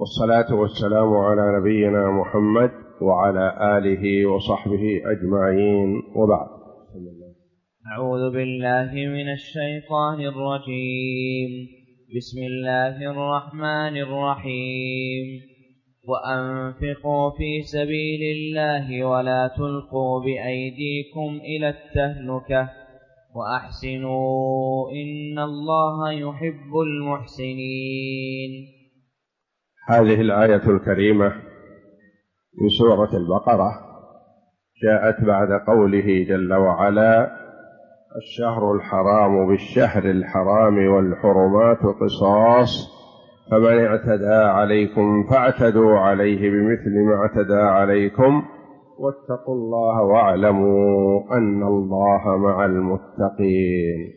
والصلاة والسلام على نبينا محمد وعلى آله وصحبه أجمعين، وبعد. أعوذ بالله من الشيطان الرجيم. بسم الله الرحمن الرحيم. وأنفقوا في سبيل الله ولا تلقوا بأيديكم إلى التهلكة وأحسنوا إن الله يحب المحسنين. هذه الآية الكريمة من سورة البقرة جاءت بعد قوله جل وعلا: الشهر الحرام بالشهر الحرام والحرمات قصاص فمن اعتدى عليكم فاعتدوا عليه بمثل ما اعتدى عليكم واتقوا الله واعلموا أن الله مع المتقين.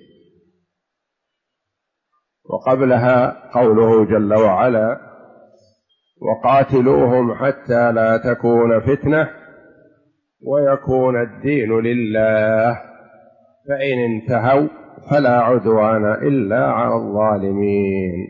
وقبلها قوله جل وعلا: وقاتلوهم حتى لا تكون فتنة ويكون الدين لله فإن انتهوا فلا عدوان إلا على الظالمين.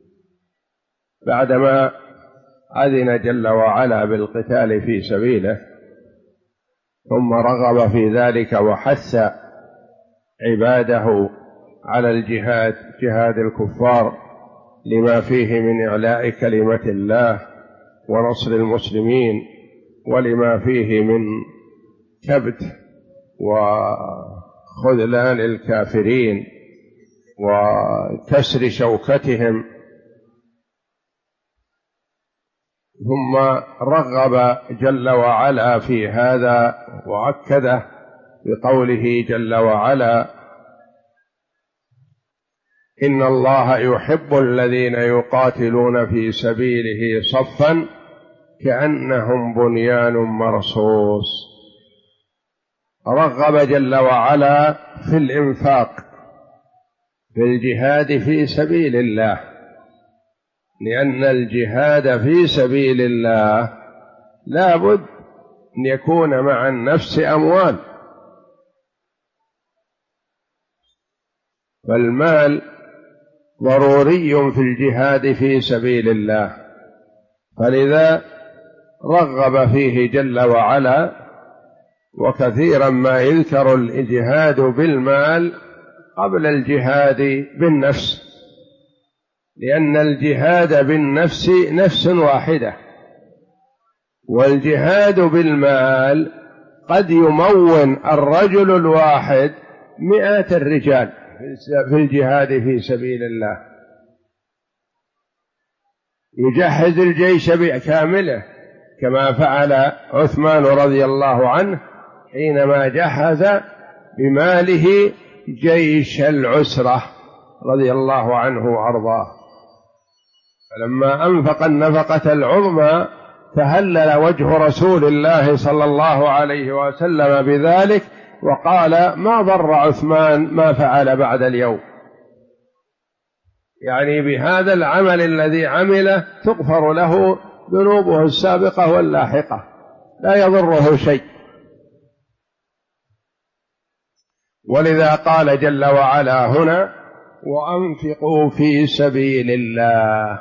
بعدما أذن جل وعلا بالقتال في سبيله ثم رغب في ذلك وحث عباده على الجهاد، جهاد الكفار، لما فيه من إعلاء كلمة الله ونصر المسلمين، ولما فيه من كبت وخذلان الكافرين وكسر شوكتهم. ثم رغب جل وعلا في هذا وأكده بقوله جل وعلا: إن الله يحب الذين يقاتلون في سبيله صفا كأنهم بنيان مرصوص. رغب جل وعلا في الإنفاق في الجهاد في سبيل الله، لأن الجهاد في سبيل الله لا بد أن يكون مع النفس أموال، فالمال ضروري في الجهاد في سبيل الله، فلذا رغب فيه جل وعلا. وكثيرا ما يذكر الجهاد بالمال قبل الجهاد بالنفس، لأن الجهاد بالنفس نفس واحدة، والجهاد بالمال قد يمون الرجل الواحد 100 الرجال في الجهاد في سبيل الله، يجهز الجيش بكامله كما فعل عثمان رضي الله عنه حينما جهز بماله جيش العسرة رضي الله عنه وأرضاه. فلما أنفق النفقة العظمى تهلل وجه رسول الله صلى الله عليه وسلم بذلك وقال: ما ضر عثمان ما فعل بعد اليوم. يعني بهذا العمل الذي عمله تغفر له ذنوبه السابقة واللاحقة، لا يضره شيء. ولذا قال جل وعلا هنا: وأنفقوا في سبيل الله.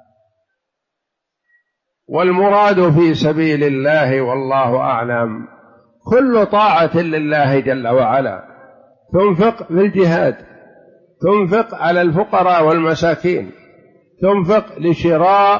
والمراد في سبيل الله والله أعلم كل طاعة لله جل وعلا، تنفق في الجهاد، تنفق على الفقراء والمساكين، تنفق لشراء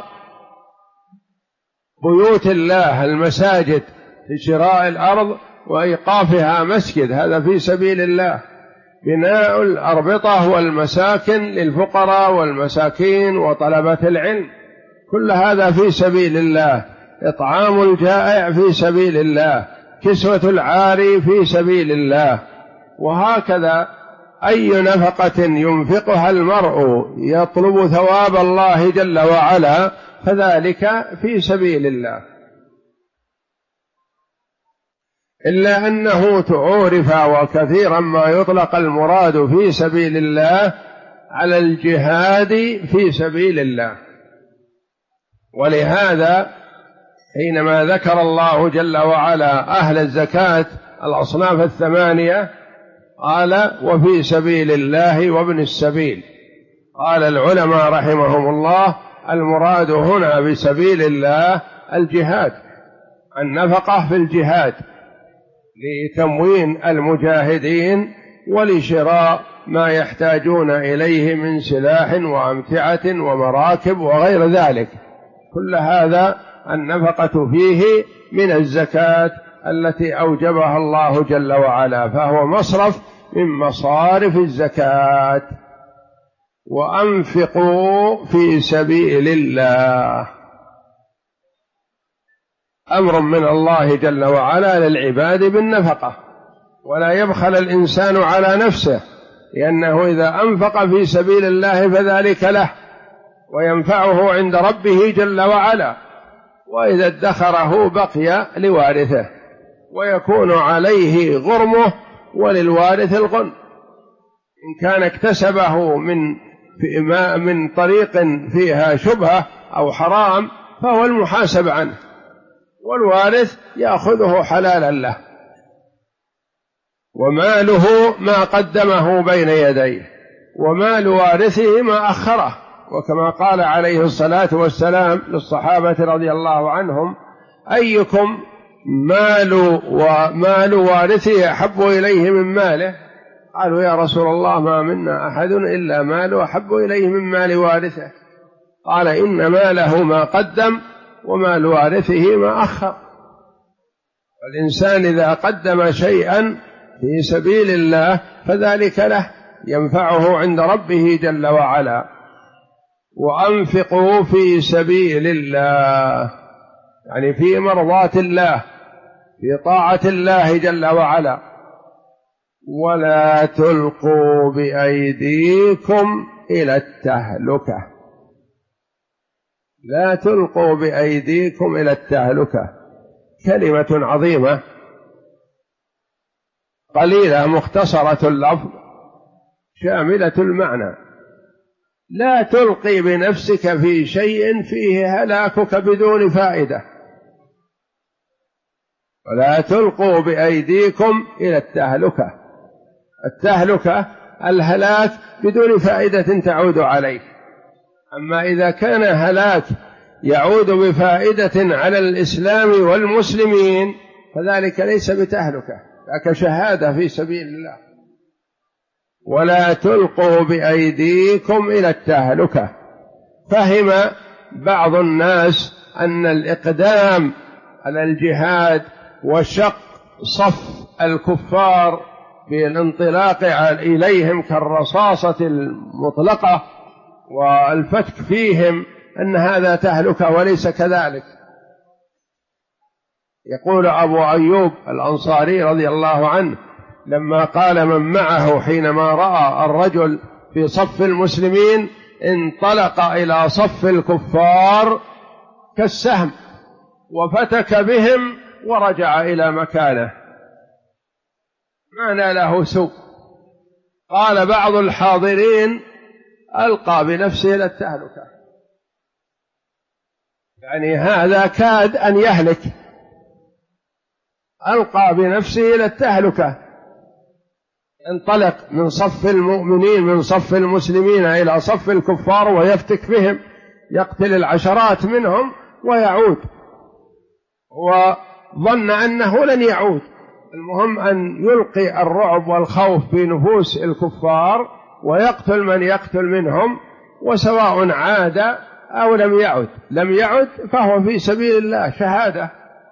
بيوت الله المساجد، لشراء الأرض وإيقافها مسجد، هذا في سبيل الله. بناء الأربطة والمساكن للفقراء والمساكين وطلبة العلم، كل هذا في سبيل الله. إطعام الجائع في سبيل الله، كسوة العاري في سبيل الله. وهكذا أي نفقة ينفقها المرء يطلب ثواب الله جل وعلا فذلك في سبيل الله. إلا أنه تعرف وكثيرا ما يطلق المراد في سبيل الله على الجهاد في سبيل الله. ولهذا حينما ذكر الله جل وعلا أهل الزكاة الأصناف الثمانية قال: وفي سبيل الله وابن السبيل. قال العلماء رحمهم الله: المراد هنا بسبيل الله الجهاد، النفقة في الجهاد لتموين المجاهدين ولشراء ما يحتاجون إليه من سلاح وأمتعة ومراكب وغير ذلك، كل هذا النفقة فيه من الزكاة التي أوجبها الله جل وعلا، فهو مصرف من مصارف الزكاة. وأنفقوا في سبيل الله، أمر من الله جل وعلا للعباد بالنفقة، ولا يبخل الإنسان على نفسه، لأنه إذا أنفق في سبيل الله فذلك له وينفعه عند ربه جل وعلا، وإذا ادخره بقي لوارثه ويكون عليه غرمه وللوارث الغنم. إن كان اكتسبه من طريق فيها شبهة أو حرام فهو المحاسب عنه، والوارث يأخذه حلالا له، وماله ما قدمه بين يديه، ومال وارثه ما أخره. وكما قال عليه الصلاة والسلام للصحابة رضي الله عنهم: أيكم مال وارثه أحب إليه من ماله؟ قالوا: يا رسول الله ما منا أحد إلا ماله أحب إليه من مال وارثه. قال: إن ماله ما قدم ومال وارثه ما أخر. الإنسان إذا قدم شيئا في سبيل الله فذلك له ينفعه عند ربه جل وعلا. وأنفقوا في سبيل الله، يعني في مرضاة الله، في طاعة الله جل وعلا. ولا تلقوا بأيديكم إلى التهلكة، لا تلقوا بأيديكم إلى التهلكة، كلمة عظيمة قليلة مختصرة اللفظ شاملة المعنى. لا تلقي بنفسك في شيء فيه هلاكك بدون فائدة، ولا تلقوا بأيديكم إلى التهلكة. التهلكة الهلاك بدون فائدة تعود عليك، أما إذا كان هلاك يعود بفائدة على الإسلام والمسلمين فذلك ليس بتهلكة، ذاك شهادة في سبيل الله. ولا تلقوا بأيديكم إلى التهلكة. فهم بعض الناس أن الإقدام على الجهاد وشق صف الكفار بالانطلاق إليهم كالرصاصة المطلقة والفتك فيهم أن هذا تهلكة، وليس كذلك. يقول أبو أيوب الأنصاري رضي الله عنه لما قال من معه حينما رأى الرجل في صف المسلمين انطلق إلى صف الكفار كالسهم وفتك بهم ورجع إلى مكانه ما ناله سوء. قال بعض الحاضرين ألقى بنفسه إلى التهلكة، يعني هذا كاد أن يهلك، ألقى بنفسه إلى التهلكة، انطلق من صف المؤمنين من صف المسلمين إلى صف الكفار ويفتك بهم، يقتل العشرات منهم ويعود، وظن أنه لن يعود. المهم أن يلقي الرعب والخوف في نفوس الكفار ويقتل من يقتل منهم، وسواء عاد أو لم يعد، لم يعد فهو في سبيل الله شهادة،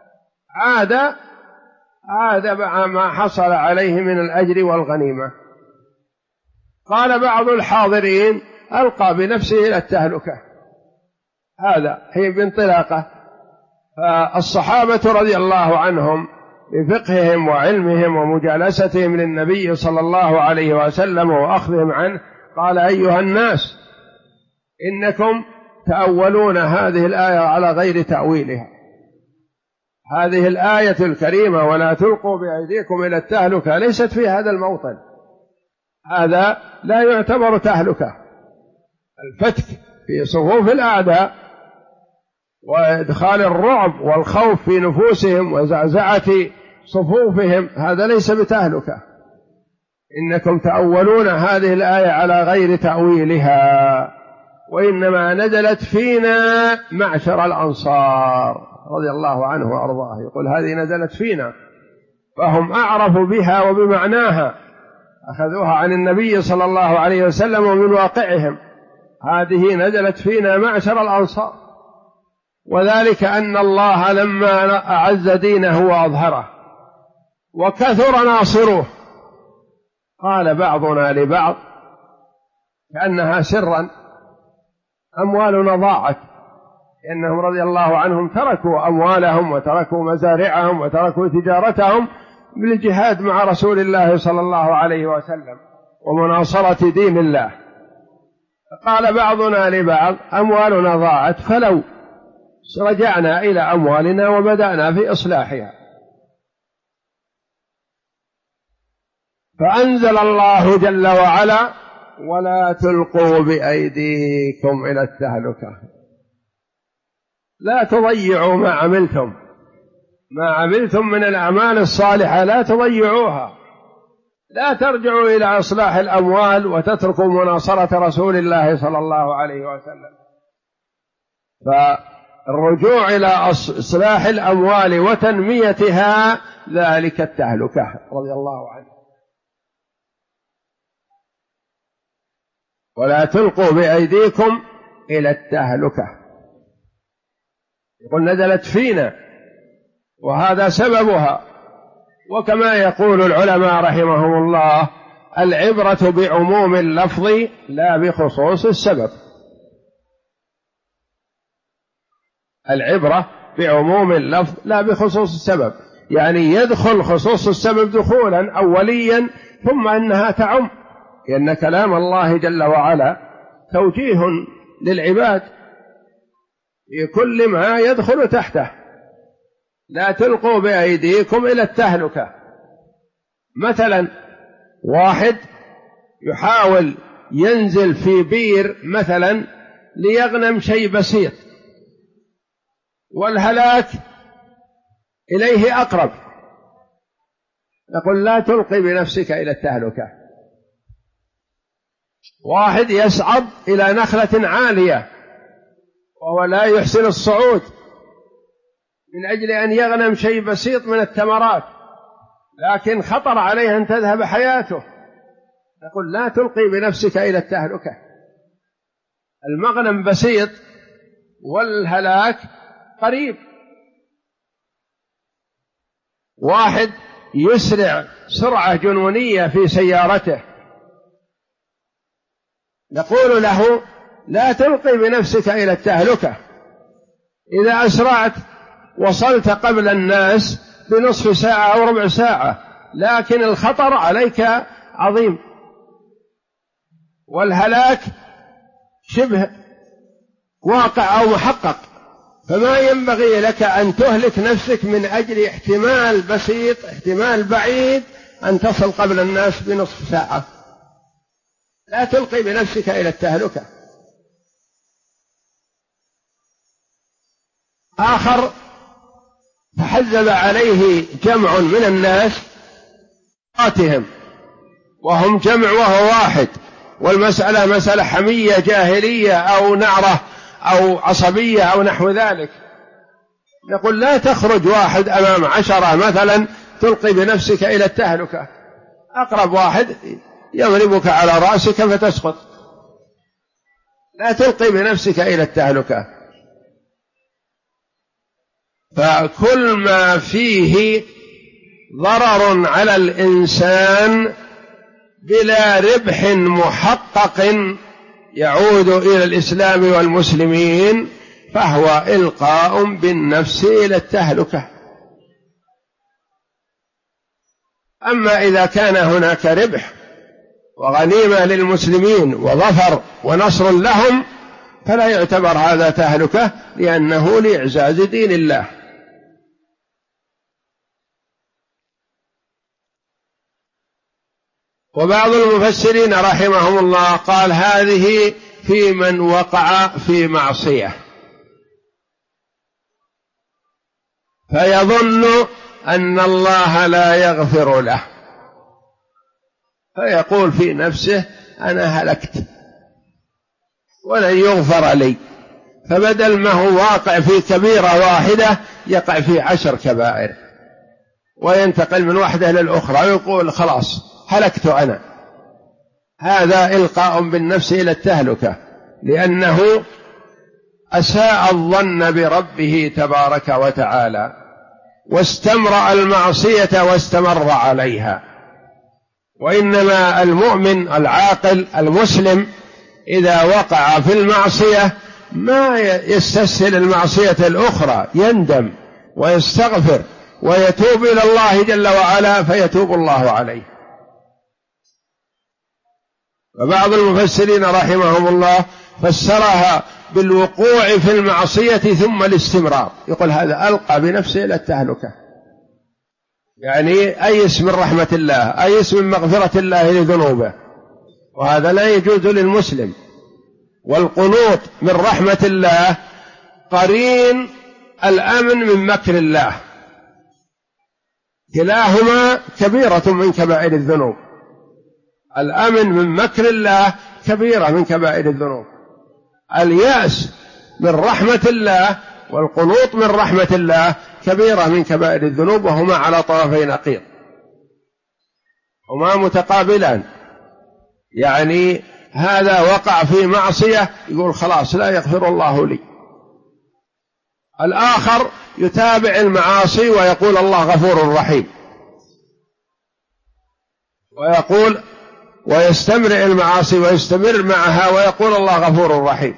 عاد مع ما حصل عليه من الأجر والغنيمة. قال بعض الحاضرين ألقى بنفسه إلى التهلكة، هذا هي بانطلاقه. فالصحابة رضي الله عنهم بفقههم وعلمهم ومجالستهم للنبي صلى الله عليه وسلم وأخذهم عنه قال: أيها الناس إنكم تأولون هذه الآية على غير تأويلها. هذه الآية الكريمة ولا تلقوا بأيديكم إلى التهلكة ليست في هذا الموطن، هذا لا يعتبر تهلكة. الفتك في صفوف الأعداء وإدخال الرعب والخوف في نفوسهم وزعزعة صفوفهم هذا ليس بتهلكة. إنكم تأولون هذه الآية على غير تأويلها، وإنما نزلت فينا معشر الأنصار رضي الله عنه وأرضاه، يقول هذه نزلت فينا، فهم أعرف بها وبمعناها، أخذوها عن النبي صلى الله عليه وسلم ومن واقعهم. هذه نزلت فينا معشر الأنصار، وذلك أن الله لما أعز دينه وأظهره وكثر ناصروه قال بعضنا لبعض كأنها سرا أموالنا ضاعت، لأنهم رضي الله عنهم تركوا أموالهم وتركوا مزارعهم وتركوا تجارتهم بالجهاد مع رسول الله صلى الله عليه وسلم ومناصرة دين الله. قال بعضنا لبعض أموالنا ضاعت فلو رجعنا إلى أموالنا وبدأنا في إصلاحها. فأنزل الله جل وعلا ولا تلقوا بأيديكم إلى التهلكة، لا تضيعوا ما عملتم من الأعمال الصالحة، لا تضيعوها، لا ترجعوا إلى إصلاح الأموال وتتركوا مناصرة رسول الله صلى الله عليه وسلم. فالرجوع إلى إصلاح الأموال وتنميتها ذلك التهلكة رضي الله عنه. ولا تلقوا بأيديكم إلى التهلكة، يقول نزلت فينا وهذا سببها. وكما يقول العلماء رحمهم الله العبرة بعموم اللفظ لا بخصوص السبب. العبرة بعموم اللفظ لا بخصوص السبب، يعني يدخل خصوص السبب دخولا أوليا ثم أنها تعم، لأن كلام الله جل وعلا توجيه للعباد في كل ما يدخل تحته. لا تلقوا بأيديكم إلى التهلكة. مثلا واحد يحاول ينزل في بير مثلا ليغنم شيء بسيط والهلاك إليه أقرب، نقول لا تلقي بنفسك إلى التهلكة. واحد يصعد إلى نخلة عالية وهو لا يحسن الصعود من أجل أن يغنم شيء بسيط من الثمرات، لكن خطر عليه أن تذهب حياته، نقول لا تلقي بنفسك إلى التهلكة. المغنم بسيط والهلاك قريب. واحد يسرع سرعة جنونية في سيارته، نقول له لا تلقي بنفسك إلى التهلكة. إذا أسرعت وصلت قبل الناس بنصف ساعة أو ربع ساعة، لكن الخطر عليك عظيم والهلاك شبه واقع أو محقق، فما ينبغي لك أن تهلك نفسك من أجل احتمال بسيط احتمال بعيد أن تصل قبل الناس بنصف ساعة. لا تلقي بنفسك إلى التهلكة. آخر تحزب عليه جمع من الناس وهم جمع وهو واحد، والمسألة مسألة حمية جاهلية أو نعرة أو عصبية أو نحو ذلك، نقول لا تخرج واحد أمام 10 مثلا تلقي بنفسك إلى التهلكة. أقرب واحد يضربك على رأسك فتسقط. لا تلقي بنفسك إلى التهلكة. فكل ما فيه ضرر على الإنسان بلا ربح محقق يعود إلى الإسلام والمسلمين فهو إلقاء بالنفس إلى التهلكة. أما إذا كان هناك ربح وغنيمة للمسلمين وظفر ونصر لهم فلا يعتبر هذا تهلكة، لأنه لإعزاز دين الله. وبعض المفسرين رحمهم الله قال هذه في من وقع في معصية فيظن أن الله لا يغفر له، فيقول في نفسه أنا هلكت ولن يغفر لي، فبدل ما هو واقع في كبيرة واحدة يقع في 10 كبائر، وينتقل من واحدة للأخرى ويقول خلاص هلكت أنا. هذا إلقاء بالنفس إلى التهلكة، لأنه أساء الظن بربه تبارك وتعالى، واستمرأ المعصية واستمر عليها. وإنما المؤمن العاقل المسلم إذا وقع في المعصية ما يستسهل المعصية الأخرى، يندم ويستغفر ويتوب إلى الله جل وعلا فيتوب الله عليه. وبعض المفسرين رحمهم الله فسرها بالوقوع في المعصية ثم الاستمرار، يقول هذا ألقى بنفسه إلى التهلكة، يعني أيس من رحمة الله، أيس من مغفرة الله لذنوبه، وهذا لا يجوز للمسلم. والقنوط من رحمة الله قرين الأمن من مكر الله، كلاهما كبيرة من كبائر الذنوب. الأمن من مكر الله كبيرة من كبائر الذنوب. اليأس من رحمة الله والقنوط من رحمة الله كبيرة من كبائر الذنوب، وهما على طرفي نقيض، هما متقابلان. يعني هذا وقع في معصية يقول خلاص لا يغفر الله لي، الآخر يتابع المعاصي ويقول الله غفور رحيم، ويقول ويستمر المعاصي ويستمر معها ويقول الله غفور رحيم،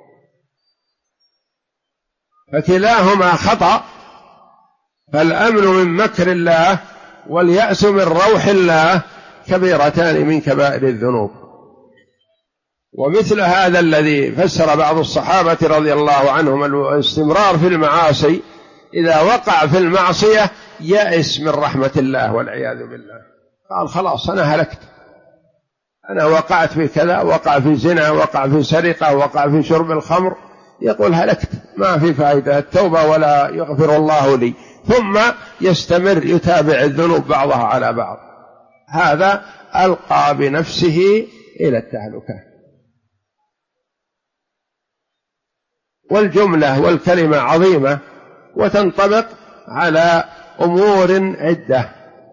فكلاهما خطأ. فالأمن من مكر الله واليأس من روح الله كبيرتان من كبائر الذنوب. ومثل هذا الذي فسر بعض الصحابة رضي الله عنهم الاستمرار في المعاصي، إذا وقع في المعصية يأس من رحمة الله والعياذ بالله، قال خلاص أنا هلكت، أنا وقعت في كذا، وقع في زنا، وقع في سرقة، وقع في شرب الخمر، يقول هلكت ما في فائدة التوبة ولا يغفر الله لي، ثم يستمر يتابع الذنوب بعضها على بعض. هذا ألقى بنفسه إلى التهلكة. والجملة والكلمة عظيمة وتنطبق على أمور عدة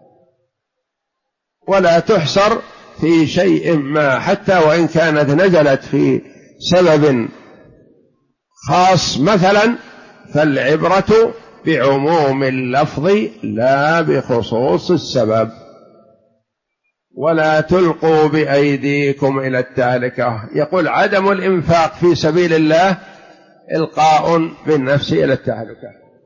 ولا تحصر في شيء ما، حتى وإن كانت نزلت في سبب خاص مثلا، فالعبرة بعموم اللفظ لا بخصوص السبب. ولا تلقوا بأيديكم إلى التهلكة، يقول عدم الإنفاق في سبيل الله إلقاء بالنفس إلى التهلكة.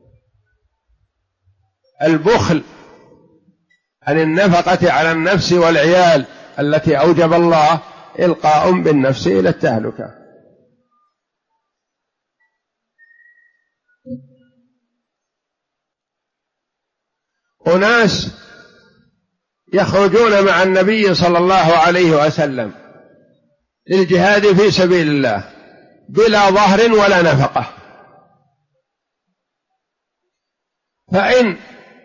البخل عن النفقة على النفس والعيال التي أوجب الله إلقاء بالنفس إلى التهلكة. أناس يخرجون مع النبي صلى الله عليه وسلم للجهاد في سبيل الله بلا ظهر ولا نفقة، فإن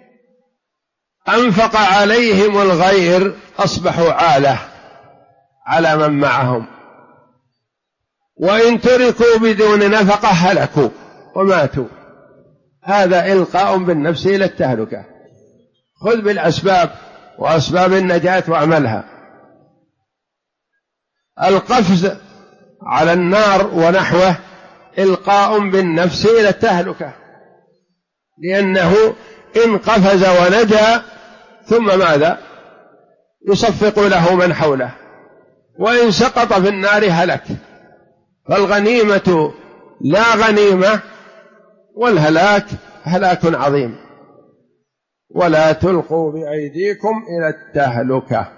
أنفق عليهم الغير أصبحوا عالة على من معهم، وإن تركوا بدون نفقة هلكوا وماتوا. هذا إلقاء بالنفس إلى التهلكة. خذ بالأسباب وأسباب النجاة وأعملها. القفز على النار ونحوه إلقاء بالنفس إلى التهلكة، لأنه إن قفز ونجا ثم ماذا؟ يصفق له من حوله، وإن سقط في النار هلك. فالغنيمة لا غنيمة والهلاك هلاك عظيم. ولا تلقوا بأيديكم إلى التهلكة،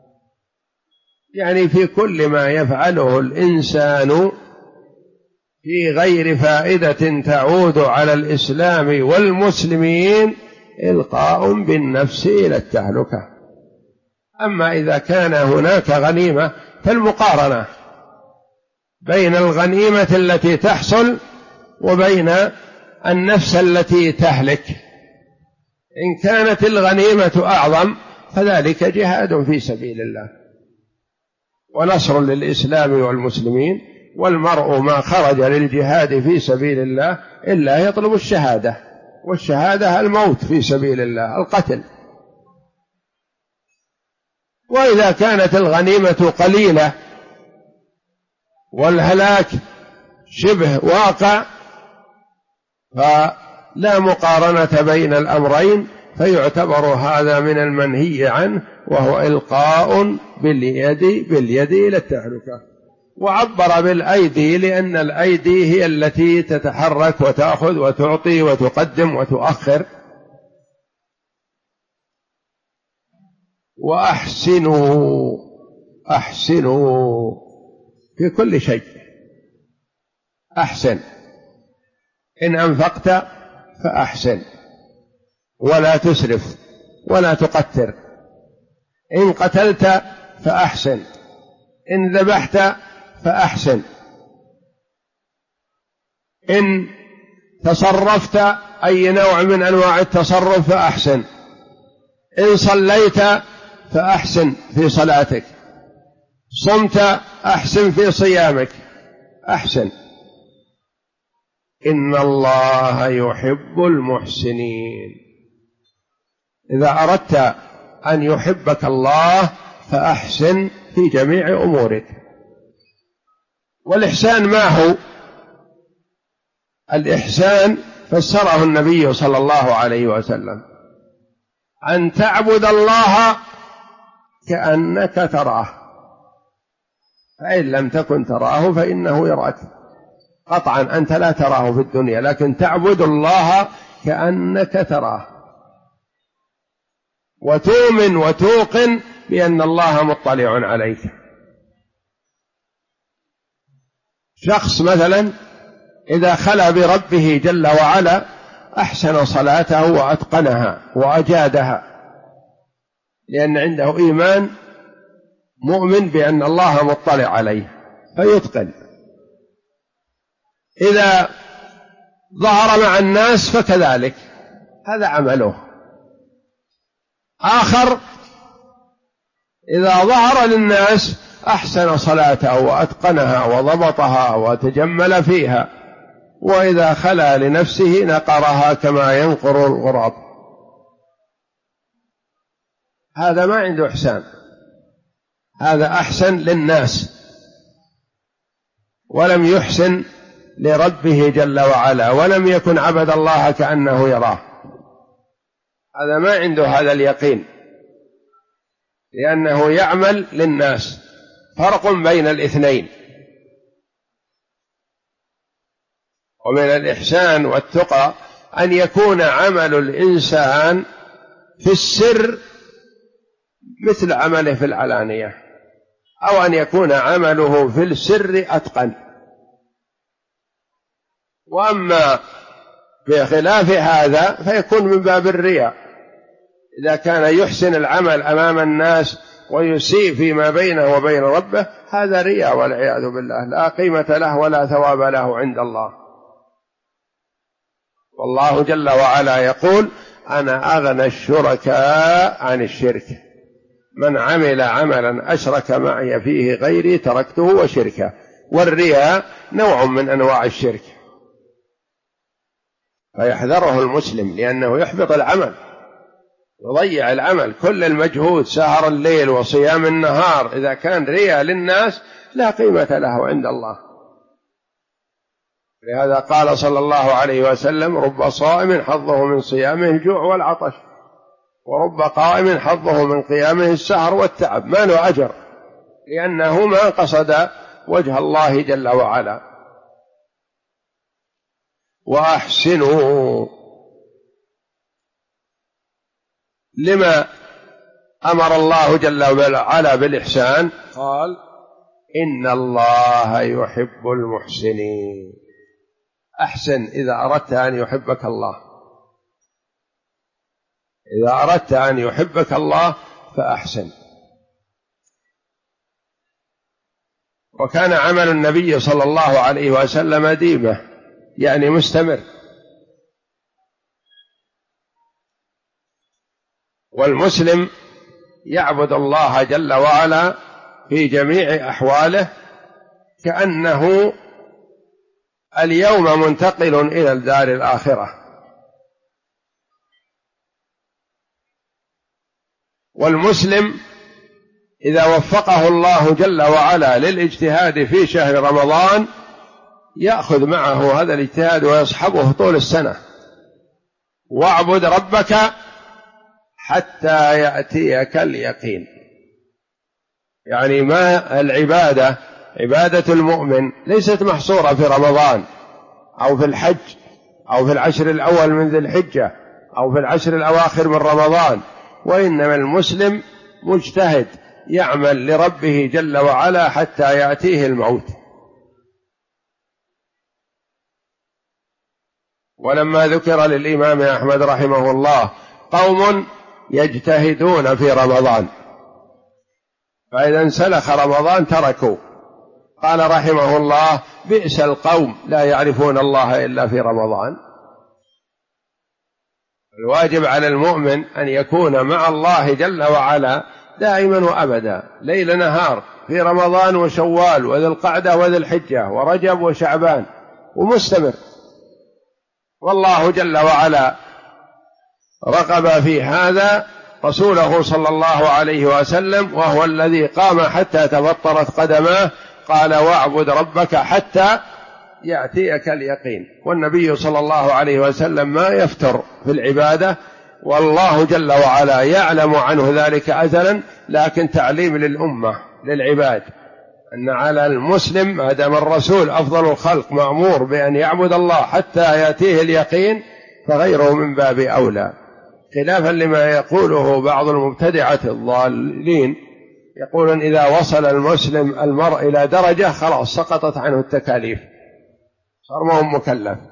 يعني في كل ما يفعله الإنسان في غير فائدة تعود على الإسلام والمسلمين إلقاء بالنفس إلى التهلكة. أما إذا كان هناك غنيمة، فالمقارنة بين الغنيمة التي تحصل وبين النفس التي تهلك، إن كانت الغنيمة أعظم فذلك جهاد في سبيل الله ونصر للإسلام والمسلمين، والمرء ما خرج للجهاد في سبيل الله إلا يطلب الشهادة، والشهادة الموت في سبيل الله، القتل. وإذا كانت الغنيمة قليلة والهلاك شبه واقع فلا مقارنة بين الأمرين، فيعتبر هذا من المنهي عنه، وهو إلقاء باليد إلى التهلكة. وعبر بالأيدي لأن الأيدي هي التي تتحرك وتأخذ وتعطي وتقدم وتؤخر. وأحسنوا، أحسنوا في كل شيء، أحسن. إن أنفقت فأحسن ولا تسرف ولا تقتر، إن قتلت فأحسن، إن ذبحت فأحسن، إن تصرفت أي نوع من أنواع التصرف فأحسن، إن صليت فأحسن في صلاتك، صمت أحسن في صيامك، أحسن. إن الله يحب المحسنين. إذا أردت أن يحبك الله فأحسن في جميع أمورك. والإحسان ما هو؟ الإحسان فسره النبي صلى الله عليه وسلم: أن تعبد الله كأنك تراه، فإن لم تكن تراه فإنه يراك. قطعا أنت لا تراه في الدنيا، لكن تعبد الله كأنك تراه، وتؤمن وتوقن بأن الله مطلع عليك. شخص مثلا إذا خلا بربه جل وعلا أحسن صلاته وأتقنها وأجادها، لأن عنده إيمان، مؤمن بأن الله مطلع عليه فيتقن. إذا ظهر مع الناس فكذلك، هذا عمله. آخر إذا ظهر للناس أحسن صلاته وأتقنها وضبطها وتجمل فيها، وإذا خلا لنفسه نقرها كما ينقر الغراب. هذا ما عنده إحسان، هذا أحسن للناس ولم يحسن لربه جل وعلا، ولم يكن عبد الله كأنه يراه. هذا ما عنده هذا اليقين، لأنه يعمل للناس. فرق بين الاثنين. ومن الإحسان والتقى أن يكون عمل الإنسان في السر مثل عمله في العلانية، أو أن يكون عمله في السر أتقن. وأما بخلاف هذا فيكون من باب الرياء. إذا كان يحسن العمل أمام الناس ويسيء فيما بينه وبين ربه، هذا رياء والعياذ بالله، لا قيمة له ولا ثواب له عند الله. والله جل وعلا يقول: أنا أغنى الشركاء عن الشرك، من عمل عملا أشرك معي فيه غيري تركته وشركه. والرياء نوع من أنواع الشرك، فيحذره المسلم، لأنه يحبط العمل، يضيع العمل. كل المجهود، سهر الليل وصيام النهار، إذا كان رياء للناس لا قيمة له عند الله. لهذا قال صلى الله عليه وسلم: رب صائم حظه من صيامه الجوع والعطش، ورب قائم حظه من قيامه السهر والتعب، ما له أجر، لأنه ما قصد وجه الله جل وعلا. وأحسنوا. لما أمر الله جل وعلا بالإحسان؟ قال: إن الله يحب المحسنين. أحسن إذا أردت أن يحبك الله، إذا أردت أن يحبك الله فأحسن. وكان عمل النبي صلى الله عليه وسلم ديمة، يعني مستمر. والمسلم يعبد الله جل وعلا في جميع أحواله كأنه اليوم منتقل إلى الدار الآخرة. والمسلم إذا وفقه الله جل وعلا للاجتهاد في شهر رمضان يأخذ معه هذا الاجتهاد ويصحبه طول السنة. واعبد ربك حتى يأتيك اليقين، يعني ما العبادة، عبادة المؤمن ليست محصورة في رمضان أو في الحج أو في العشر الأول من ذي الحجة أو في العشر الأواخر من رمضان، وإنما المسلم مجتهد يعمل لربه جل وعلا حتى يأتيه الموت. ولما ذكر للإمام أحمد رحمه الله قوم يجتهدون في رمضان فإذا انسلخ رمضان تركوا، قال رحمه الله بئس القوم لا يعرفون الله إلا في رمضان. الواجب على المؤمن أن يكون مع الله جل وعلا دائما وأبدا، ليل نهار، في رمضان وشوال وذي القعدة وذي الحجة ورجب وشعبان، ومستمر. والله جل وعلا رغب في هذا رسوله صلى الله عليه وسلم، وهو الذي قام حتى تفطرت قدماه، قال واعبد ربك حتى يأتيك اليقين. والنبي صلى الله عليه وسلم ما يفتر في العبادة، والله جل وعلا يعلم عنه ذلك أزلا، لكن تعليم للأمة للعباد أن على المسلم ما دام الرسول أفضل الخلق مأمور بأن يعبد الله حتى يأتيه اليقين، فغيره من باب أولى، خلافا لما يقوله بعض المبتدعة الضالين، يقولون إذا وصل المسلم المرء إلى درجة خلاص سقطت عنه التكاليف، صار ما هو مكلف.